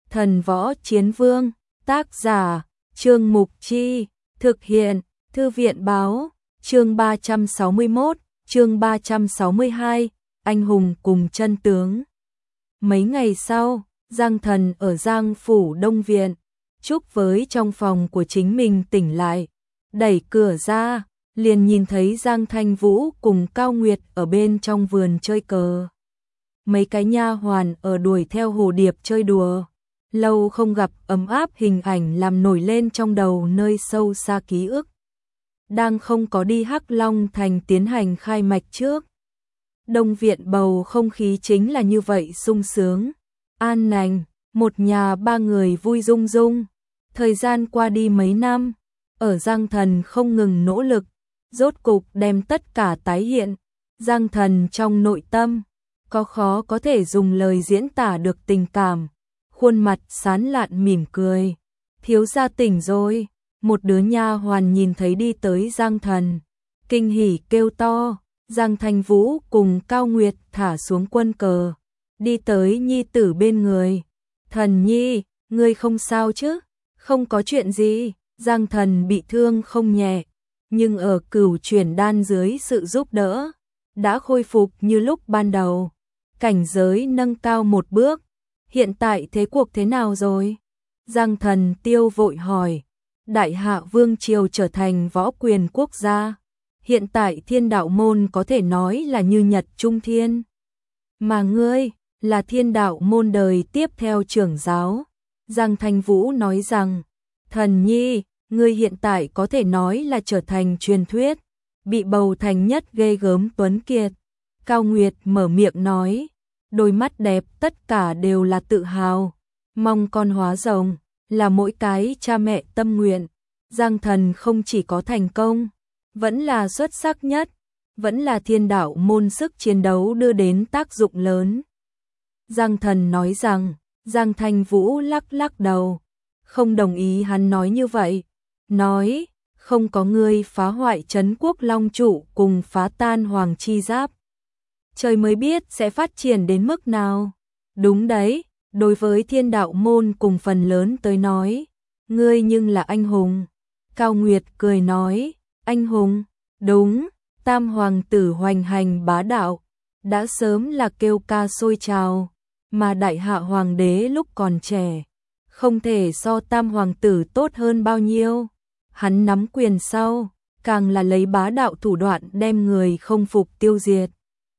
Thần Võ Chiến Vương, tác giả, Trương Mục Chi, thực hiện, Thư viện Báo, chương 361, chương 362, anh hùng cùng chân tướng. Mấy ngày sau, Giang Thần ở Giang Phủ Đông Viện, Trúc với trong phòng của chính mình tỉnh lại, đẩy cửa ra, liền nhìn thấy Giang Thanh Vũ cùng Cao Nguyệt ở bên trong vườn chơi cờ. Mấy cái nha hoàn ở đuổi theo hồ điệp chơi đùa. Lâu không gặp, ấm áp hình ảnh làm nổi lên trong đầu nơi sâu xa ký ức. Đang không có đi Hắc Long Thành tiến hành khai mạch trước. Đông Viện bầu không khí chính là như vậy sung sướng, an lành, một nhà ba người vui rung rung. Thời gian qua đi mấy năm, ở Giang Thần không ngừng nỗ lực, rốt cục đem tất cả tái hiện. Giang Thần trong nội tâm, có khó có thể dùng lời diễn tả được tình cảm. Khuôn mặt sán lạn mỉm cười. Thiếu gia tỉnh rồi. Một đứa nha hoàn nhìn thấy đi tới Giang Thần, kinh hỉ kêu to. Giang Thanh Vũ cùng Cao Nguyệt thả xuống quân cờ, đi tới nhi tử bên người. Thần nhi, ngươi không sao chứ? Không có chuyện gì. Giang Thần bị thương không nhẹ, nhưng ở Cửu Chuyển Đan dưới sự giúp đỡ, đã khôi phục như lúc ban đầu. Cảnh giới nâng cao một bước. Hiện tại thế cuộc thế nào rồi? Giang Thần Tiêu vội hỏi. Đại Hạ Vương Triều trở thành võ quyền quốc gia. Hiện tại Thiên Đạo Môn có thể nói là như nhật trung thiên. Mà ngươi là Thiên Đạo Môn đời tiếp theo trưởng giáo. Giang Thanh Vũ nói rằng, thần nhi, ngươi hiện tại có thể nói là trở thành truyền thuyết, bị bầu thành nhất ghê gớm tuấn kiệt. Cao Nguyệt mở miệng nói, đôi mắt đẹp tất cả đều là tự hào, mong con hóa rồng, là mỗi cái cha mẹ tâm nguyện. Giang Thần không chỉ có thành công, vẫn là xuất sắc nhất, vẫn là Thiên Đạo Môn sức chiến đấu đưa đến tác dụng lớn. Giang Thần nói rằng, Giang Thanh Vũ lắc lắc đầu, không đồng ý hắn nói như vậy, nói, không có ngươi phá hoại trấn quốc long trụ cùng phá tan hoàng chi giáp. Trời mới biết sẽ phát triển đến mức nào. Đúng đấy, đối với Thiên Đạo Môn cùng phần lớn tới nói, ngươi nhưng là anh hùng. Cao Nguyệt cười nói, anh hùng, đúng, tam hoàng tử hoành hành bá đạo, đã sớm là kêu ca sôi trào, mà Đại Hạ Hoàng đế lúc còn trẻ, không thể so tam hoàng tử tốt hơn bao nhiêu. Hắn nắm quyền sau, càng là lấy bá đạo thủ đoạn đem người không phục tiêu diệt.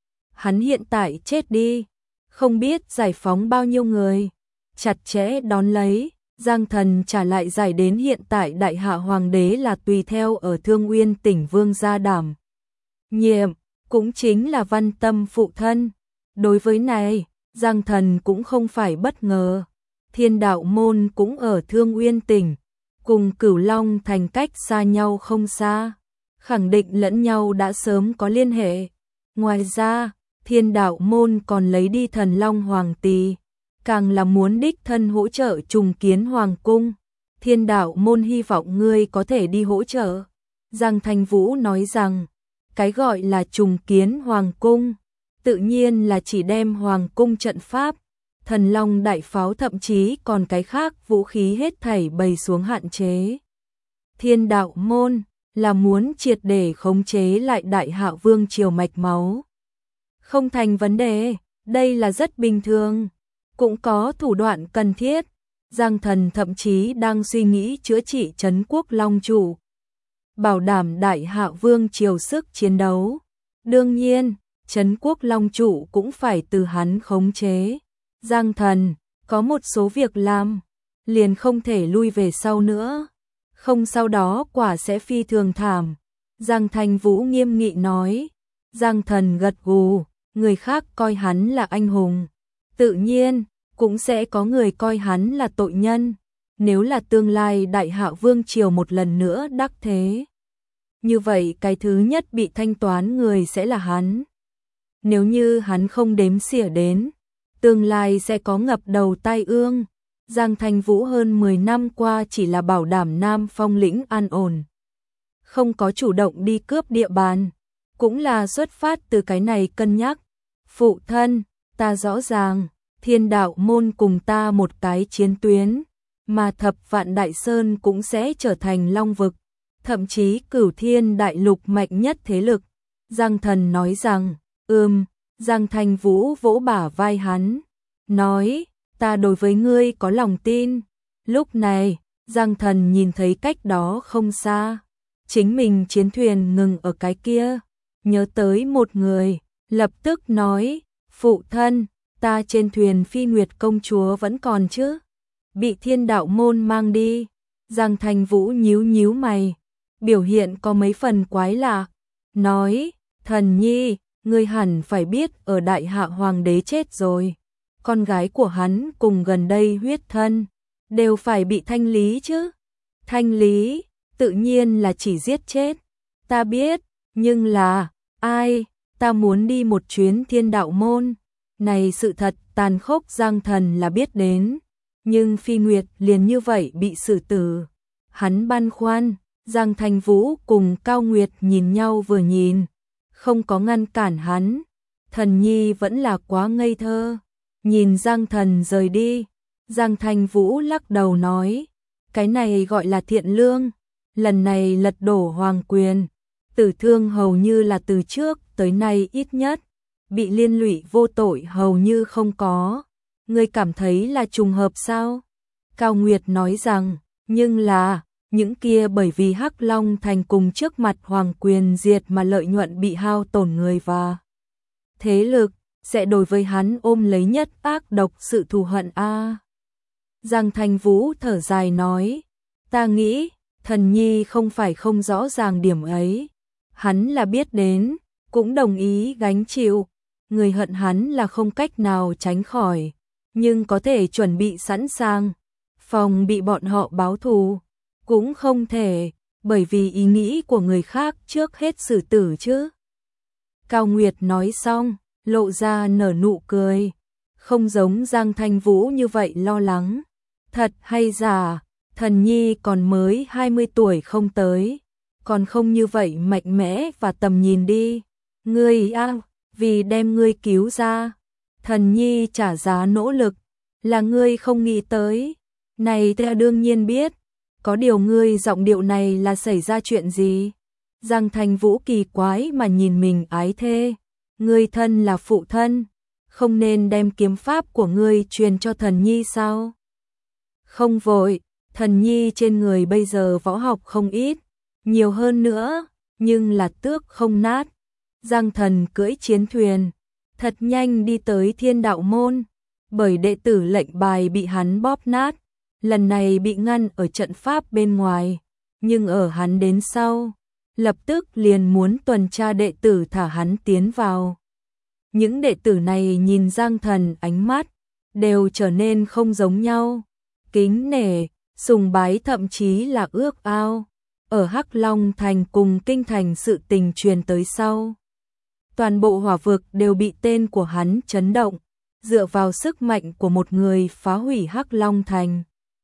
Hắn hiện tại chết đi, không biết giải phóng bao nhiêu người, chặt chẽ đón lấy. Giang Thần trả lại giải đến hiện tại Đại Hạ Hoàng đế là tùy theo ở Thương Uyên tỉnh vương gia đảm nhiệm, cũng chính là Văn Tâm phụ thân. Đối với này, Giang Thần cũng không phải bất ngờ. Thiên Đạo Môn cũng ở Thương Uyên tỉnh, cùng Cửu Long Thành cách xa nhau không xa, khẳng định lẫn nhau đã sớm có liên hệ. Ngoài ra, Thiên Đạo Môn còn lấy đi Thần Long Hoàng Tỳ, càng là muốn đích thân hỗ trợ trùng kiến Hoàng Cung. Thiên Đạo Môn hy vọng ngươi có thể đi hỗ trợ. Giang Thanh Vũ nói rằng, cái gọi là trùng kiến Hoàng Cung, tự nhiên là chỉ đem Hoàng Cung trận pháp, Thần Long đại pháo thậm chí còn cái khác vũ khí hết thảy bày xuống hạn chế. Thiên Đạo Môn là muốn triệt để khống chế lại Đại Hạ Vương triều mạch máu. Không thành vấn đề, đây là rất bình thường, cũng có thủ đoạn cần thiết. Giang Thần thậm chí đang suy nghĩ chữa trị trấn quốc long trụ, bảo đảm Đại Hạ Vương triều sức chiến đấu. Đương nhiên, trấn quốc long trụ cũng phải từ hắn khống chế. Giang Thần có một số việc làm, liền không thể lui về sau nữa, không sau đó quả sẽ phi thường thảm. Giang Thanh Vũ nghiêm nghị nói. Giang Thần gật gù, người khác coi hắn là anh hùng, tự nhiên cũng sẽ có người coi hắn là tội nhân. Nếu là tương lai Đại Hạ Vương triều một lần nữa đắc thế, như vậy cái thứ nhất bị thanh toán người sẽ là hắn. Nếu như hắn không đếm xỉa đến, tương lai sẽ có ngập đầu tai ương. Giang Thanh Vũ hơn 10 năm qua chỉ là bảo đảm Nam Phong lĩnh an ổn, không có chủ động đi cướp địa bàn, cũng là xuất phát từ cái này cân nhắc. Phụ thân, ta rõ ràng, Thiên đạo môn cùng ta một cái chiến tuyến, mà Thập Vạn Đại Sơn cũng sẽ trở thành Long vực, thậm chí Cửu Thiên Đại Lục mạnh nhất thế lực. Giang Thần nói rằng, Giang Thành Vũ vỗ bả vai hắn, nói, ta đối với ngươi có lòng tin. Lúc này, Giang Thần nhìn thấy cách đó không xa, chính mình chiến thuyền ngừng ở cái kia, nhớ tới một người, lập tức nói, phụ thân, ta trên thuyền Phi Nguyệt công chúa vẫn còn chứ, bị Thiên đạo môn mang đi. Giang Thành Vũ nhíu nhíu mày, biểu hiện có mấy phần quái lạ, nói, Thần nhi, ngươi hẳn phải biết ở Đại Hạ Hoàng đế chết rồi, con gái của hắn cùng gần đây huyết thân, đều phải bị thanh lý chứ. Thanh lý, tự nhiên là chỉ giết chết. Ta biết, nhưng là, ai, ta muốn đi một chuyến Thiên đạo môn. Này sự thật tàn khốc Giang Thần là biết đến, nhưng Phi Nguyệt liền như vậy bị xử tử. Hắn băn khoăn, Giang Thành Vũ cùng Cao Nguyệt nhìn nhau vừa nhìn, không có ngăn cản hắn. Thần nhi vẫn là quá ngây thơ. Nhìn Giang Thần rời đi, Giang Thành Vũ lắc đầu nói, cái này gọi là thiện lương, lần này lật đổ hoàng quyền, tử thương hầu như là từ trước tới nay ít nhất, bị liên lụy vô tội hầu như không có. Ngươi cảm thấy là trùng hợp sao? Cao Nguyệt nói rằng, nhưng là, những kia bởi vì Hắc Long Thành cùng trước mặt hoàng quyền diệt mà lợi nhuận bị hao tổn người và thế lực, sẽ đối với hắn ôm lấy nhất ác độc sự thù hận a. Giang Thành Vũ thở dài nói, ta nghĩ, thần nhi không phải không rõ ràng điểm ấy. Hắn là biết đến, cũng đồng ý gánh chịu. Người hận hắn là không cách nào tránh khỏi, nhưng có thể chuẩn bị sẵn sàng, phòng bị bọn họ báo thù, cũng không thể, bởi vì ý nghĩ của người khác trước hết xử tử chứ. Cao Nguyệt nói xong, lộ ra nở nụ cười, không giống Giang Thành Vũ như vậy lo lắng. Thật hay giả, thần nhi còn mới 20 tuổi không tới, còn không như vậy mạnh mẽ và tầm nhìn đi. Ngươi vì đem ngươi cứu ra, thần nhi trả giá nỗ lực, là ngươi không nghĩ tới. Này ta đương nhiên biết, có điều ngươi giọng điệu này là xảy ra chuyện gì? Giang Thành Vũ kỳ quái mà nhìn mình ái thê, ngươi thân là phụ thân, không nên đem kiếm pháp của ngươi truyền cho thần nhi sao? Không vội, thần nhi trên người bây giờ võ học không ít, nhiều hơn nữa, nhưng là tước không nát. Giang Thần cưỡi chiến thuyền, thật nhanh đi tới Thiên đạo môn, bởi đệ tử lệnh bài bị hắn bóp nát, lần này bị ngăn ở trận pháp bên ngoài, nhưng ở hắn đến sau, lập tức liền muốn tuần tra đệ tử thả hắn tiến vào. Những đệ tử này nhìn Giang Thần ánh mắt, đều trở nên không giống nhau, kính nể, sùng bái thậm chí là ước ao. Ở Hắc Long Thành cùng Kinh Thành sự tình truyền tới sau, toàn bộ hỏa vực đều bị tên của hắn chấn động, dựa vào sức mạnh của một người phá hủy Hắc Long Thành,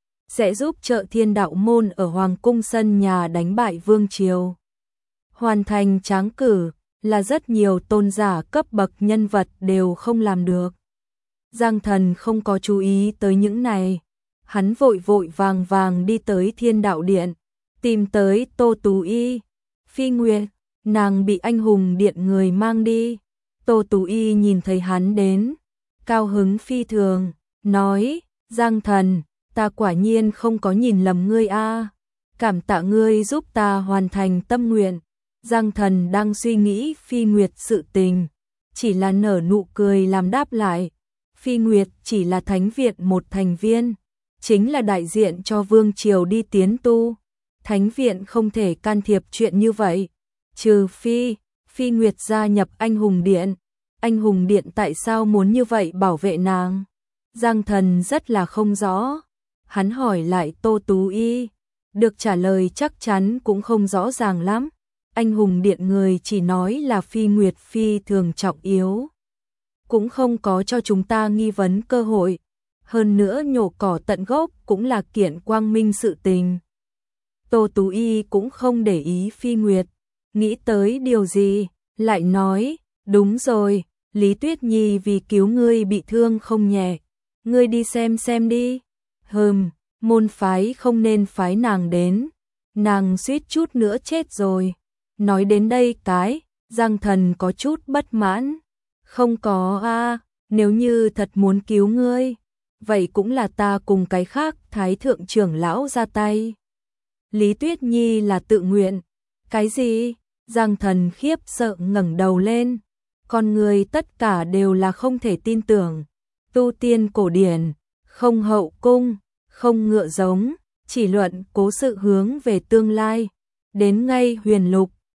sẽ giúp trợ Thiên đạo môn ở Hoàng cung sân nhà đánh bại Vương Triều. Hoàn thành tráng cử, là rất nhiều tôn giả cấp bậc nhân vật đều không làm được. Giang Thần không có chú ý tới những này, hắn vội vội vàng vàng đi tới Thiên đạo điện, tìm tới Tô Tú Y. Phi Nguyệt, nàng bị anh hùng điện người mang đi. Tô Tú Y nhìn thấy hắn đến, cao hứng phi thường, nói, Giang Thần, ta quả nhiên không có nhìn lầm ngươi a, cảm tạ ngươi giúp ta hoàn thành tâm nguyện. Giang Thần đang suy nghĩ Phi Nguyệt sự tình, chỉ là nở nụ cười làm đáp lại. Phi Nguyệt chỉ là thánh viện một thành viên, chính là đại diện cho Vương Triều đi tiến tu. Thánh viện không thể can thiệp chuyện như vậy, trừ phi Phi Nguyệt gia nhập anh hùng điện. Anh hùng điện tại sao muốn như vậy bảo vệ nàng? Giang Thần rất là không rõ. Hắn hỏi lại Tô Tú Y, được trả lời chắc chắn cũng không rõ ràng lắm. Anh hùng điện người chỉ nói là Phi Nguyệt phi thường trọng yếu, cũng không có cho chúng ta nghi vấn cơ hội. Hơn nữa nhổ cỏ tận gốc cũng là kiện quang minh sự tình. Tô Tú Y cũng không để ý Phi Nguyệt, nghĩ tới điều gì, lại nói, đúng rồi, Lý Tuyết Nhi vì cứu ngươi bị thương không nhẹ, ngươi đi xem đi. Môn phái không nên phái nàng đến, nàng suýt chút nữa chết rồi. Nói đến đây Giang Thần có chút bất mãn. Không có a, nếu như thật muốn cứu ngươi, vậy cũng là ta cùng cái khác Thái thượng trưởng lão ra tay. Lý Tuyết Nhi là tự nguyện. Cái gì? Giang Thần khiếp sợ ngẩng đầu lên. Con người tất cả đều là không thể tin tưởng. Tu tiên cổ điển, không hậu cung, không ngựa giống, chỉ luận cố sự hướng về tương lai. Đến ngay huyền lục,